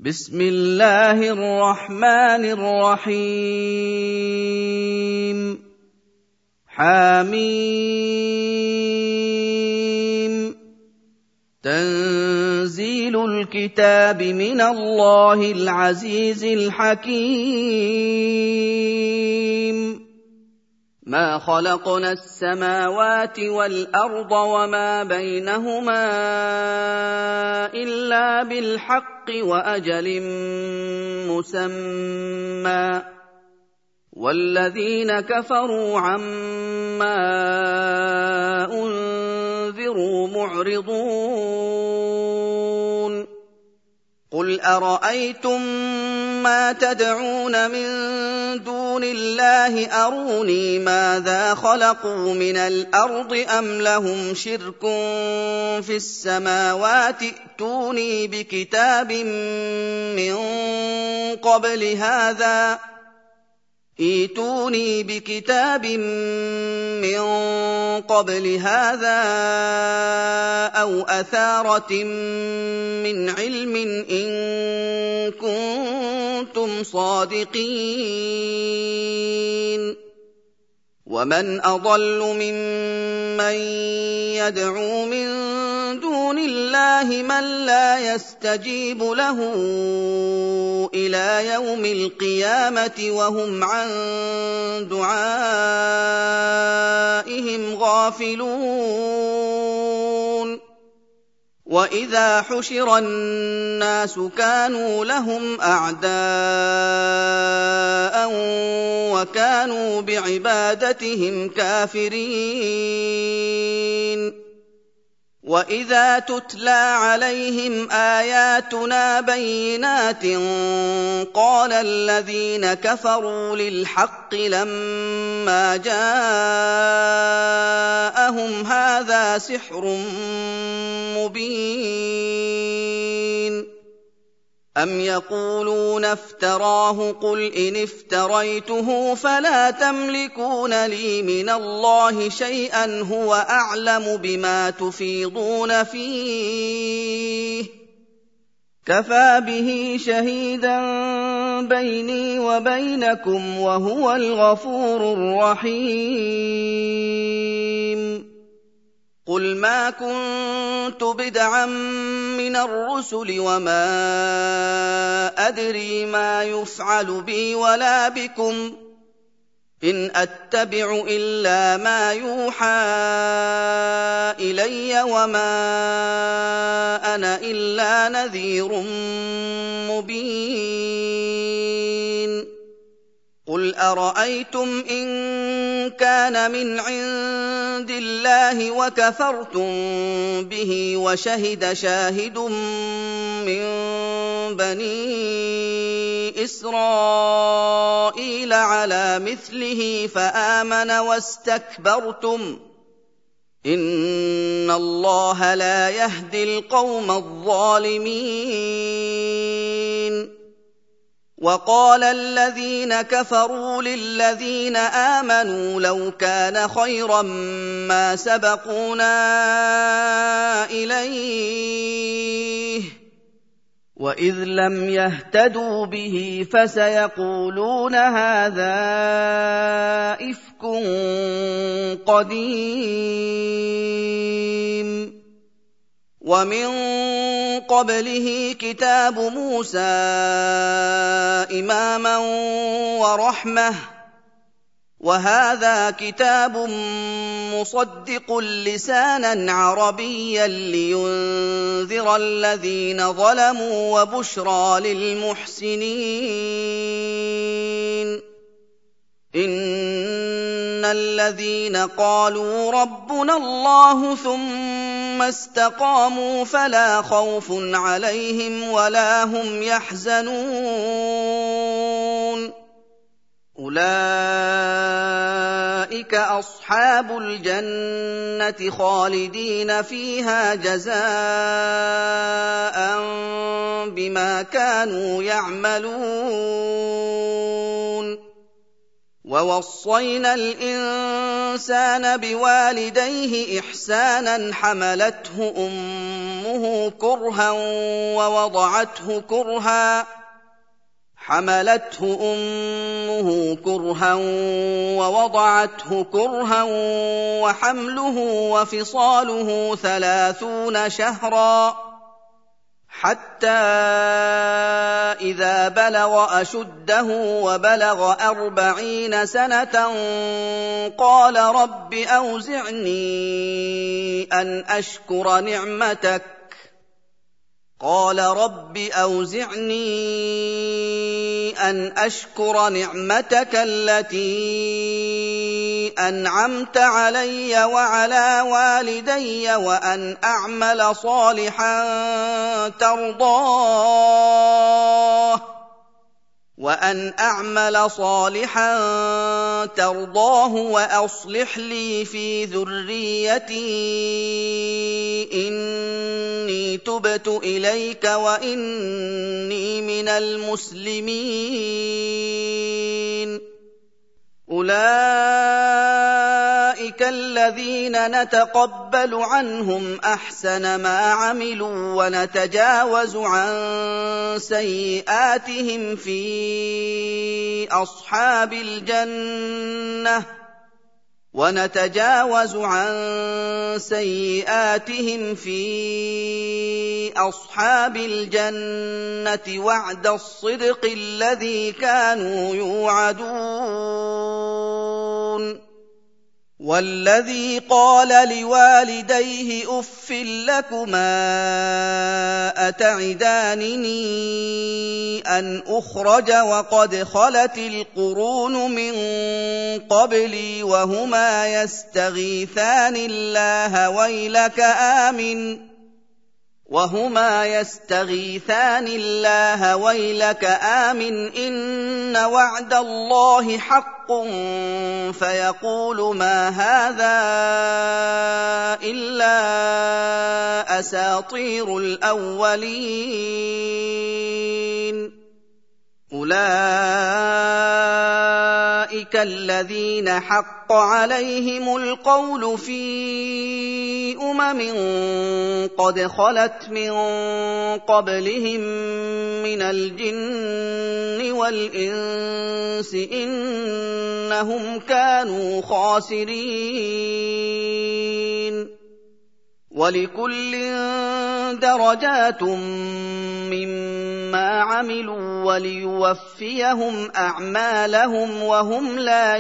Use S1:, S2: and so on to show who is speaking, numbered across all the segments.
S1: بسم الله الرحمن الرحيم حميم تنزيل الكتاب من الله العزيز الحكيم ما خلقنا السماوات والأرض وما بينهما إلا بالحق وأجل مسمى والذين كفروا عما أنذروا معرضون قل أرأيتم ما تدعون من دون الله أروني ماذا خلقوا من الأرض أم لهم شرك في السماوات ائتوني بكتاب من قبل هذا أو أثارة من علم إن كنتم صادقين ومن أضل ممن يدعو من دون الله من لا يستجيب له إلى يوم القيامة وهم عن دعائهم غافلون وإذا حشر الناس كانوا لهم أعداء وكانوا بعبادتهم كافرين وإذا تتلى عليهم آياتنا بينات قال الذين كفروا للحق لما جاءهم هذا سحر مبين أم يقولون افتراه قل إن افتريته فلا تملكون لي من الله شيئا هو أعلم بما تفيضون فيه كفى به شهيدا بيني وبينكم وهو الغفور الرحيم قل ما كنت بدعا من الرسل وما أدري ما يفعل بي ولا بكم إن أتبع إلا ما يوحى إلي وما أنا إلا نذير مبين قل أرأيتم إن كان من عند الله وكفرتم به وشهد شاهد من بني إسرائيل على مثله فآمن واستكبرتم إن الله لا يهدي القوم الظالمين وقال الذين كفروا للذين آمنوا لو كان خيرا ما سبقونا إليه وإذ لم يهتدوا به فسيقولون هذا إفك قديم ومن قبله كتاب موسى إماما ورحمة وهذا كتاب مصدق لسانا عربيا لينذر الذين ظلموا وبشرى للمحسنين إن الذين قالوا ربنا الله ثم استقاموا فلا خوف عليهم ولا هم يحزنون أولئك أصحاب الجنة خالدين فيها جزاء بما كانوا يعملون وَوَصَّيْنَا الْإِنسَانَ بِوَالِدَيْهِ إِحْسَانًا حَمَلَتْهُ أُمُّهُ كُرْهًا وَوَضَعَتْهُ كُرْهًا وَحَمْلُهُ وَفِصَالُهُ 30 شَهْرًا حَتَّىٰ إِذَا بَلَغَ أَشُدَّهُ وَبَلَغَ 40 سَنَةً قَالَ رَبِّ أَوْزِعْنِي أَنْ أَشْكُرَ نِعْمَتَكَ الَّتِي أَنْعَمْتَ عَلَيَّ وَعَلَىٰ وَالِدَيَّ وَأَنْ أَعْمَلَ صَالِحًا تَرْضَاهُ وَأَصْلِحْ لِي فِي ذُرِّيَّتِي إِنِّي تُبْتُ إِلَيْكَ وَإِنِّي مِنَ الْمُسْلِمِينَ أُولَٰئِكَ الَّذِينَ نَتَقَبَّلُ عَنْهُمْ أَحْسَنَ مَا عَمِلُوا وَنَتَجَاوَزُ عَن سَيِّئَاتِهِمْ فِي أَصْحَابِ الْجَنَّةِ وَعْدَ الصِّدْقِ الَّذِي كَانُوا يُوعَدُونَ وَالَّذِي قَالَ لِوَالِدَيْهِ أُفٍّ لَّكُمَا أَتَعِدَانِنِي أَنْ أُخْرَجَ وَقَدْ خَلَتِ الْقُرُونُ مِن قَبْلِي وَهُمَا يَسْتَغِيثَانِ اللَّهَ وَيْلَكَ آمِنْ إِنَّ وَعْدَ اللَّهِ حَقٌّ فَيَقُولُ مَا هَٰذَا إِلَّا أَسَاطِيرُ الْأَوَّلِينَ أُولَٰئِكَ الَّذِينَ حَقَّ عَلَيْهِمُ الْقَوْلُ فِي قَدْ خَلَتْ مِن قَبْلِهِم مِّنَ الْجِنِّ وَالْإِنسِ ۖ إِنَّهُمْ كَانُوا خَاسِرِينَ وَلِكُلٍّ دَرَجَاتٌ مِّمَّا عَمِلُوا وَلِيُوَفِّيَهُمْ أَعْمَالَهُمْ وَهُمْ لَا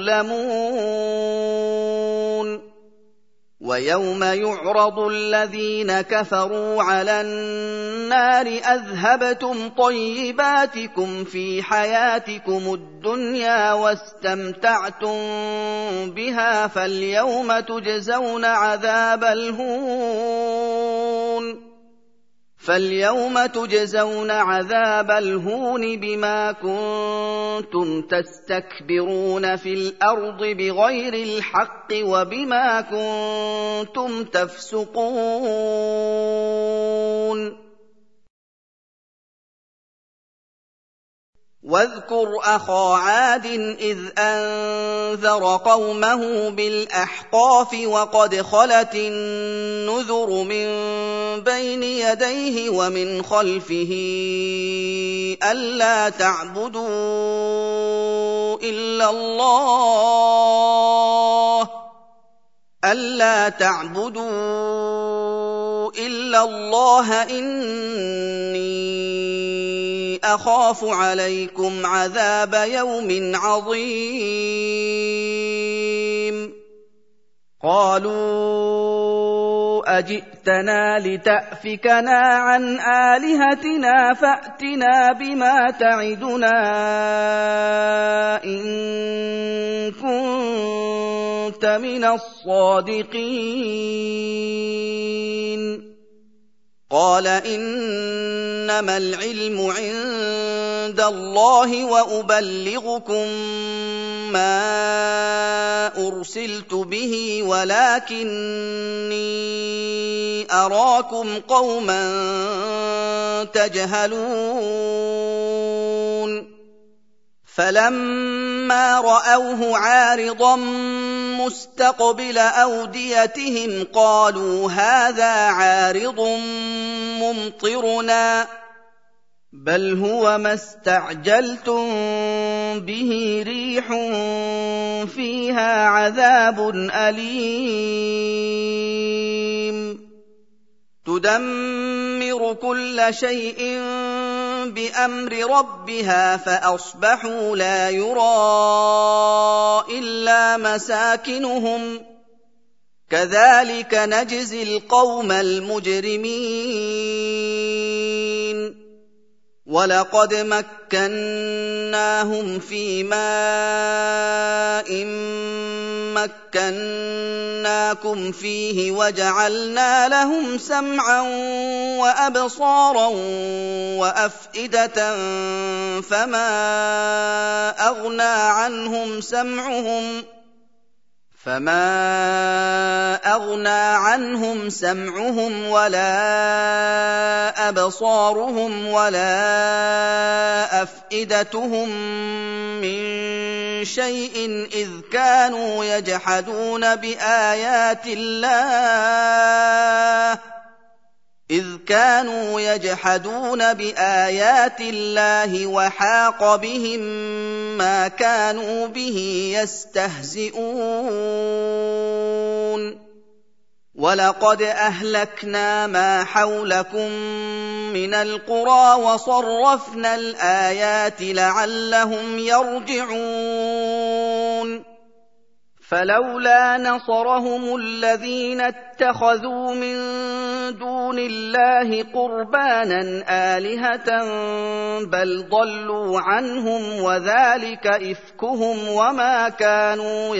S1: يُظْلَمُونَ وَيَوْمَ يُعْرَضُ الَّذِينَ كَفَرُوا عَلَى النَّارِ أَذْهَبْتُمْ طَيِّبَاتِكُمْ فِي حَيَاتِكُمُ الدُّنْيَا وَاسْتَمْتَعْتُم بِهَا فَالْيَوْمَ تُجْزَوْنَ عَذَابَ الْهُونِ بِمَا كُنتُمْ تَسْتَكْبِرُونَ فِي الْأَرْضِ بِغَيْرِ الْحَقِّ وَبِمَا كُنتُمْ تَفْسُقُونَ وَاذْكُرْ أَخَا عَادٍ إِذْ أَنذَرَ قَوْمَهُ بِالْأَحْقَافِ وَقَدْ خَلَتِ النُّذُرُ مِن بَيْنِ يَدَيْهِ وَمِنْ خَلْفِهِ أَلَّا تَعْبُدُوا إِلَّا اللَّهَ إِنِّي أَخَافُ عَلَيْكُمْ عَذَابَ يَوْمٍ عَظِيمٍ قَالُوا أَجِئْتَنَا لِتَأْفِكَنَا عَنْ آلِهَتِنَا فَأْتِنَا بِمَا تَعِدُنَا إِن كُنتَ مِنَ الصَّادِقِينَ قَالَ إِنَّمَا الْعِلْمُ عِندَ اللَّهِ وَأُبَلِّغُكُم مَّا أُرْسِلْتُ بِهِ وَلَٰكِنِّي أَرَاكُمْ قَوْمًا تَجْهَلُونَ فَلَمَّا فَلَمَّا رَأَوْهُ عَارِضًا مُّسْتَقْبِلَ أَوْدِيَتِهِمْ قَالُوا هَٰذَا عَارِضٌ مُّمْطِرُنَا ۚ بَلْ هُوَ مَا اسْتَعْجَلْتُم بِهِ رِيحٌ فِيهَا عَذَابٌ أَلِيمٌ تُدَمِّرُ كُلَّ شَيْءٍ بِأَمْرِ رَبِّهَا فَأَصْبَحُوا لَا يُرَىٰ إِلَّا مَسَاكِنُهُمْ ۚ كَذَٰلِكَ نَجْزِي الْقَوْمَ الْمُجْرِمِينَ وَلَقَدْ مَكَّنَّاهُمْ فِي مَاءٍ مَّكَّنَّاكُمْ فِيهِ وَجَعَلْنَا لَهُمْ سَمْعًا وَأَبْصَارًا وَأَفْئِدَةً فَمَا أَغْنَىٰ عَنْهُمْ سَمْعُهُمْ وَلَا أَبْصَارُهُمْ وَلَا أَفْئِدَتُهُم مِّن شَيْءٍ إِذْ كَانُوا يَجْحَدُونَ بِآيَاتِ اللَّهِ وَحَاقَ بِهِم مَّا كَانُوا بِهِ يَسْتَهْزِئُونَ وَلَقَدْ أَهْلَكْنَا مَا حَوْلَكُم مِّنَ الْقُرَىٰ وَصَرَّفْنَا الْآيَاتِ لَعَلَّهُمْ يَرْجِعُونَ فَلَوْلَا نَصَرَهُمُ الَّذِينَ اتَّخَذُوا مِن دُونِ اللَّهِ قُرْبَانًا آلِهَةً بَلْ ضَلُّوا عَنْهُمْ وَذَٰلِكَ إِفْكُهُمْ وَمَا كَانُوا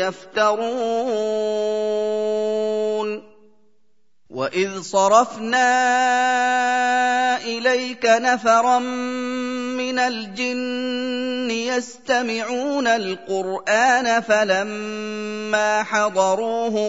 S1: يَفْتَرُونَ وَإِذْ صَرَفْنَا إِلَيْكَ نَفَرًا مِّنَ الْجِنِّ يَسْتَمِعُونَ الْقُرْآنَ فَلَمَّا حَضَرُوهُ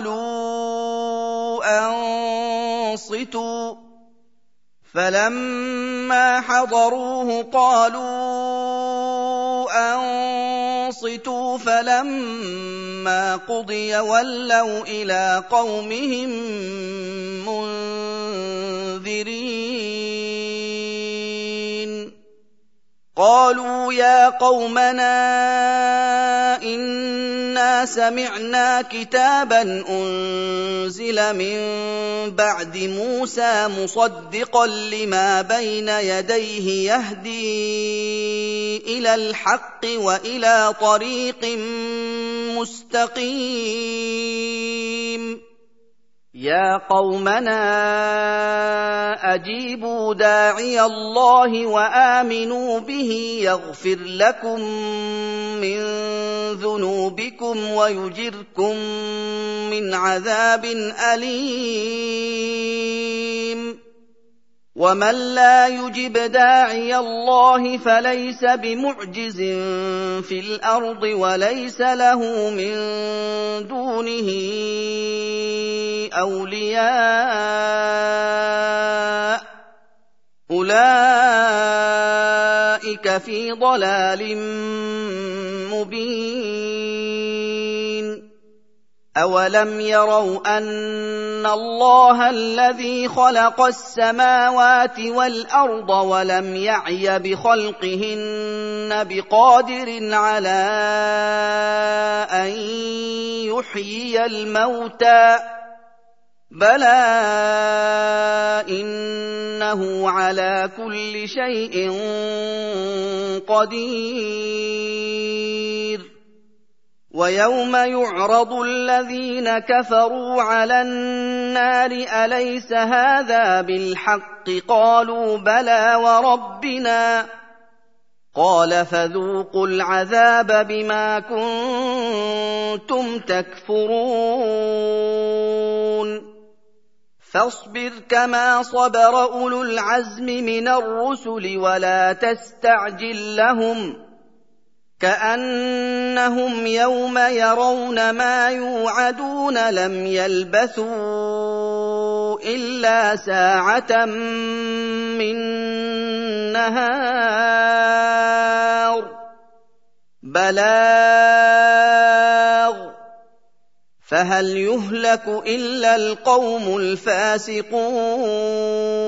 S1: قَالُوا أَنصِتُوا فَلَمَّا قُضِيَ وَلَّوْا إِلَىٰ قَوْمِهِم مُّنذِرِينَ قَالُوا يَا قَوْمَنَا إِنَّا سَمِعْنَا كِتَابًا أُنزِلَ مِن بَعْدِ مُوسَىٰ مُصَدِّقًا لِّمَا بَيْنَ يَدَيْهِ يَهْدِي إِلَى الْحَقِّ وَإِلَىٰ طَرِيقٍ مُّسْتَقِيمٍ يَا قَوْمَنَا أَجِيبُوا دَاعِيَ اللَّهِ وَآمِنُوا بِهِ يَغْفِرْ لَكُم مِّن ذُنُوبِكُمْ وَيُجِرْكُم مِّنْ عَذَابٍ أَلِيمٍ وَمَن لَّا يُجِبْ دَاعِيَ اللَّهِ فَلَيْسَ بِمُعْجِزٍ فِي الْأَرْضِ وَلَيْسَ لَهُ مِن دُونِهِ أَوْلِيَاءُ ۚ أُولَٰئِكَ فِي ضَلَالٍ مُّبِينٍ أَوَلَمْ يَرَوْا أَنَّ اللَّهَ الَّذِي خَلَقَ السَّمَاوَاتِ وَالْأَرْضَ وَلَمْ يَعْيَ بِخَلْقِهِنَّ بِقَادِرٍ عَلَىٰ أَن يُحْيِيَ الْمَوْتَىٰ ۚ بَلَىٰ إِنَّهُ عَلَىٰ كُلِّ شَيْءٍ قَدِيرٌ وَيَوْمَ يُعْرَضُ الَّذِينَ كَفَرُوا عَلَى النَّارِ أَلَيْسَ هَٰذَا بِالْحَقِّ ۖ قَالُوا بَلَىٰ وَرَبِّنَا ۚ قَالَ فَذُوقُوا الْعَذَابَ بِمَا كُنتُمْ تَكْفُرُونَ فَاصْبِرْ كَمَا صَبَرَ أُولُو الْعَزْمِ مِنَ الرُّسُلِ وَلَا تَسْتَعْجِل لَّهُمْ ۚ كَأَنَّهُمْ يَوْمَ يَرَوْنَ مَا يُوعَدُونَ لَمْ يَلْبَثُوا إِلَّا سَاعَةً مِّن نَّهَارٍ بَلَاغٌ فَهَلْ يُهْلَكُ إِلَّا الْقَوْمُ الْفَاسِقُونَ